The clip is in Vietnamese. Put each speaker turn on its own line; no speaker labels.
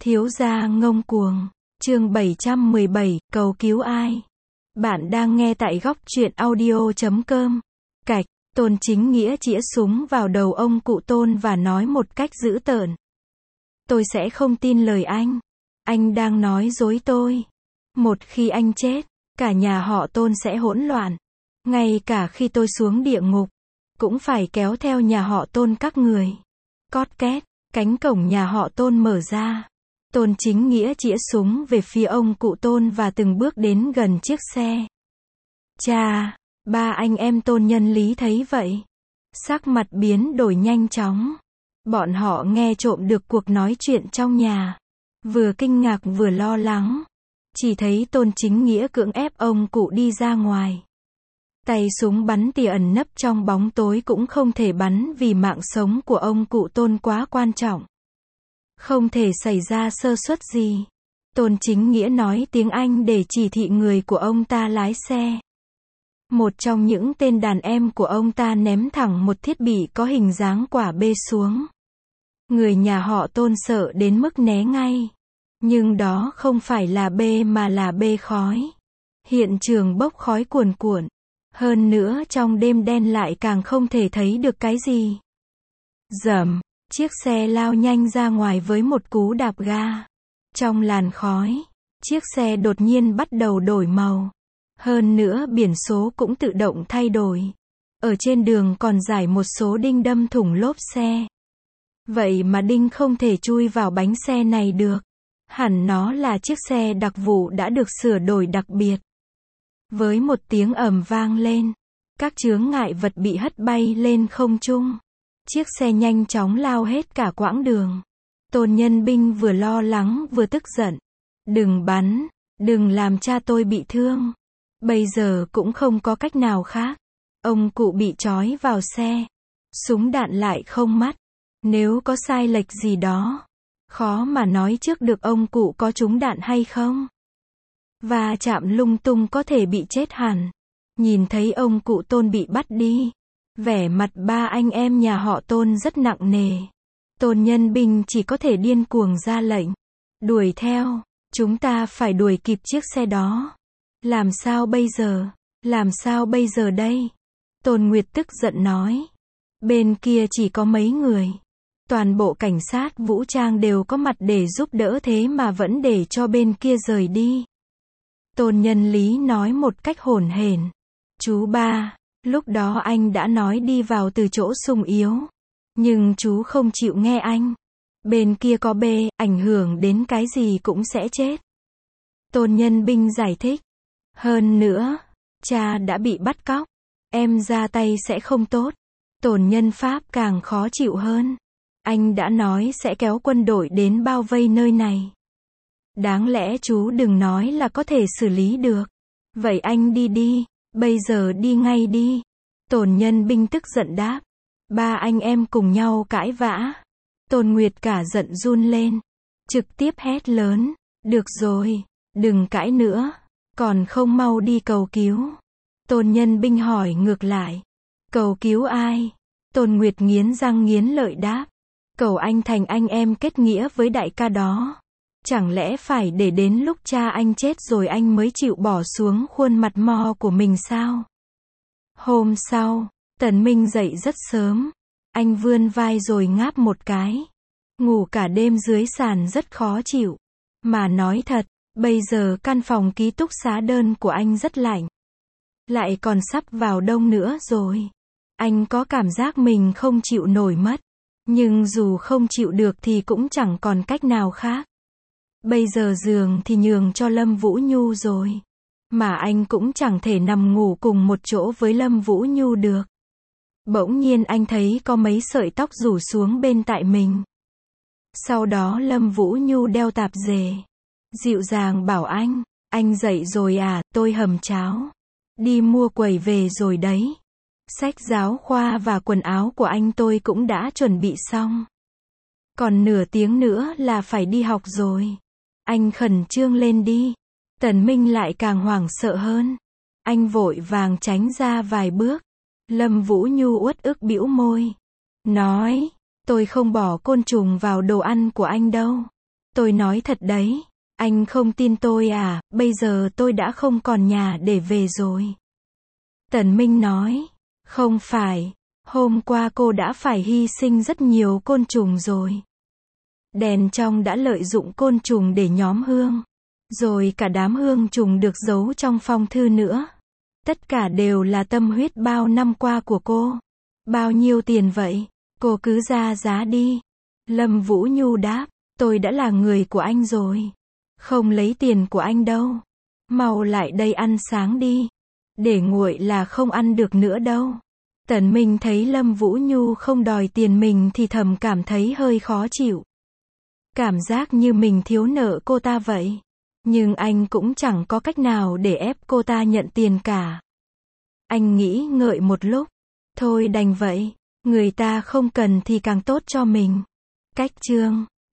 Thiếu gia ngông cuồng, chương 717, cầu cứu ai? Bạn đang nghe tại góc truyện audio.com. Cạch, Tôn Chính Nghĩa chĩa súng vào đầu ông cụ Tôn và nói một cách dữ tợn. Tôi sẽ không tin lời anh đang nói dối tôi. Một khi anh chết, cả nhà họ Tôn sẽ hỗn loạn. Ngay cả khi tôi xuống địa ngục, cũng phải kéo theo nhà họ Tôn các người. Cót két, cánh cổng nhà họ Tôn mở ra. Tôn Chính Nghĩa chĩa súng về phía ông cụ Tôn và từng bước đến gần chiếc xe. Cha, ba anh em Tôn Nhân Lý thấy vậy, sắc mặt biến đổi nhanh chóng. Bọn họ nghe trộm được cuộc nói chuyện trong nhà, vừa kinh ngạc vừa lo lắng. Chỉ thấy Tôn Chính Nghĩa cưỡng ép ông cụ đi ra ngoài. Tay súng bắn tỉa ẩn nấp trong bóng tối cũng không thể bắn vì mạng sống của ông cụ Tôn quá quan trọng. Không thể xảy ra sơ suất gì. Tôn Chính Nghĩa nói tiếng Anh để chỉ thị người của ông ta lái xe. Một trong những tên đàn em của ông ta ném thẳng một thiết bị có hình dáng quả bê xuống. Người nhà họ Tôn sợ đến mức né ngay. Nhưng đó không phải là bê mà là bê khói. Hiện trường bốc khói cuồn cuộn. Hơn nữa trong đêm đen lại càng không thể thấy được cái gì. Rầm, chiếc xe lao nhanh ra ngoài với một cú đạp ga. Trong làn khói, chiếc xe đột nhiên bắt đầu đổi màu. Hơn nữa biển số cũng tự động thay đổi. Ở trên đường còn rải một số đinh đâm thủng lốp xe. Vậy mà đinh không thể chui vào bánh xe này được. Hẳn nó là chiếc xe đặc vụ đã được sửa đổi đặc biệt. Với một tiếng ầm vang lên, các chướng ngại vật bị hất bay lên không trung. Chiếc xe nhanh chóng lao hết cả quãng đường. Tôn Nhân Binh vừa lo lắng vừa tức giận. Đừng bắn, đừng làm cha tôi bị thương. Bây giờ cũng không có cách nào khác. Ông cụ bị trói vào xe. Súng đạn lại không mắt. Nếu có sai lệch gì đó, khó mà nói trước được ông cụ có trúng đạn hay không. Và chạm lung tung có thể bị chết hẳn. Nhìn thấy ông cụ Tôn bị bắt đi, vẻ mặt ba anh em nhà họ Tôn rất nặng nề. Tôn Nhân Binh chỉ có thể điên cuồng ra lệnh. Đuổi theo, chúng ta phải đuổi kịp chiếc xe đó. Làm sao bây giờ? Làm sao bây giờ đây? Tôn Nguyệt tức giận nói. Bên kia chỉ có mấy người. Toàn bộ cảnh sát vũ trang đều có mặt để giúp đỡ thế mà vẫn để cho bên kia rời đi. Tôn Nhân Lý nói một cách hổn hển. Chú ba, lúc đó anh đã nói đi vào từ chỗ xung yếu. Nhưng chú không chịu nghe anh. Bên kia có bê, ảnh hưởng đến cái gì cũng sẽ chết. Tôn Nhân Binh giải thích. Hơn nữa, cha đã bị bắt cóc. Em ra tay sẽ không tốt. Tôn Nhân Pháp càng khó chịu hơn. Anh đã nói sẽ kéo quân đội đến bao vây nơi này. Đáng lẽ chú đừng nói là có thể xử lý được. Vậy anh đi đi, bây giờ đi ngay đi. Tôn Nhân Binh tức giận đáp. Ba anh em cùng nhau cãi vã. Tôn Nguyệt cả giận run lên. Trực tiếp hét lớn. Được rồi, đừng cãi nữa. Còn không mau đi cầu cứu. Tôn Nhân Binh hỏi ngược lại. Cầu cứu ai? Tôn Nguyệt nghiến răng nghiến lợi đáp. Cầu anh thành anh em kết nghĩa với đại ca đó. Chẳng lẽ phải để đến lúc cha anh chết rồi anh mới chịu bỏ xuống khuôn mặt mo của mình sao? Hôm sau, Tần Minh dậy rất sớm. Anh vươn vai rồi ngáp một cái. Ngủ cả đêm dưới sàn rất khó chịu. Mà nói thật, bây giờ căn phòng ký túc xá đơn của anh rất lạnh. Lại còn sắp vào đông nữa rồi. Anh có cảm giác mình không chịu nổi mất. Nhưng dù không chịu được thì cũng chẳng còn cách nào khác. Bây giờ giường thì nhường cho Lâm Vũ Nhu rồi. Mà anh cũng chẳng thể nằm ngủ cùng một chỗ với Lâm Vũ Nhu được. Bỗng nhiên anh thấy có mấy sợi tóc rủ xuống bên tai mình. Sau đó Lâm Vũ Nhu đeo tạp dề. Dịu dàng bảo anh dậy rồi à, tôi hầm cháo. Đi mua quẩy về rồi đấy. Sách giáo khoa và quần áo của anh tôi cũng đã chuẩn bị xong. Còn nửa tiếng nữa là phải đi học rồi. Anh khẩn trương lên đi. Tần Minh lại càng hoảng sợ hơn. Anh vội vàng tránh ra vài bước. Lâm Vũ Nhu uất ức bĩu môi. Nói, tôi không bỏ côn trùng vào đồ ăn của anh đâu. Tôi nói thật đấy. Anh không tin tôi à, bây giờ tôi đã không còn nhà để về rồi. Tần Minh nói. Không phải. Hôm qua cô đã phải hy sinh rất nhiều côn trùng rồi. Đèn trong đã lợi dụng côn trùng để nhóm hương. Rồi cả đám hương trùng được giấu trong phong thư nữa. Tất cả đều là tâm huyết bao năm qua của cô. Bao nhiêu tiền vậy? Cô cứ ra giá đi. Lâm Vũ Nhu đáp. Tôi đã là người của anh rồi. Không lấy tiền của anh đâu. Mau lại đây ăn sáng đi. Để nguội là không ăn được nữa đâu. Tần Minh thấy Lâm Vũ Nhu không đòi tiền mình thì thầm cảm thấy hơi khó chịu. Cảm giác như mình thiếu nợ cô ta vậy. Nhưng anh cũng chẳng có cách nào để ép cô ta nhận tiền cả. Anh nghĩ ngợi một lúc. Thôi đành vậy. Người ta không cần thì càng tốt cho mình. Cách chương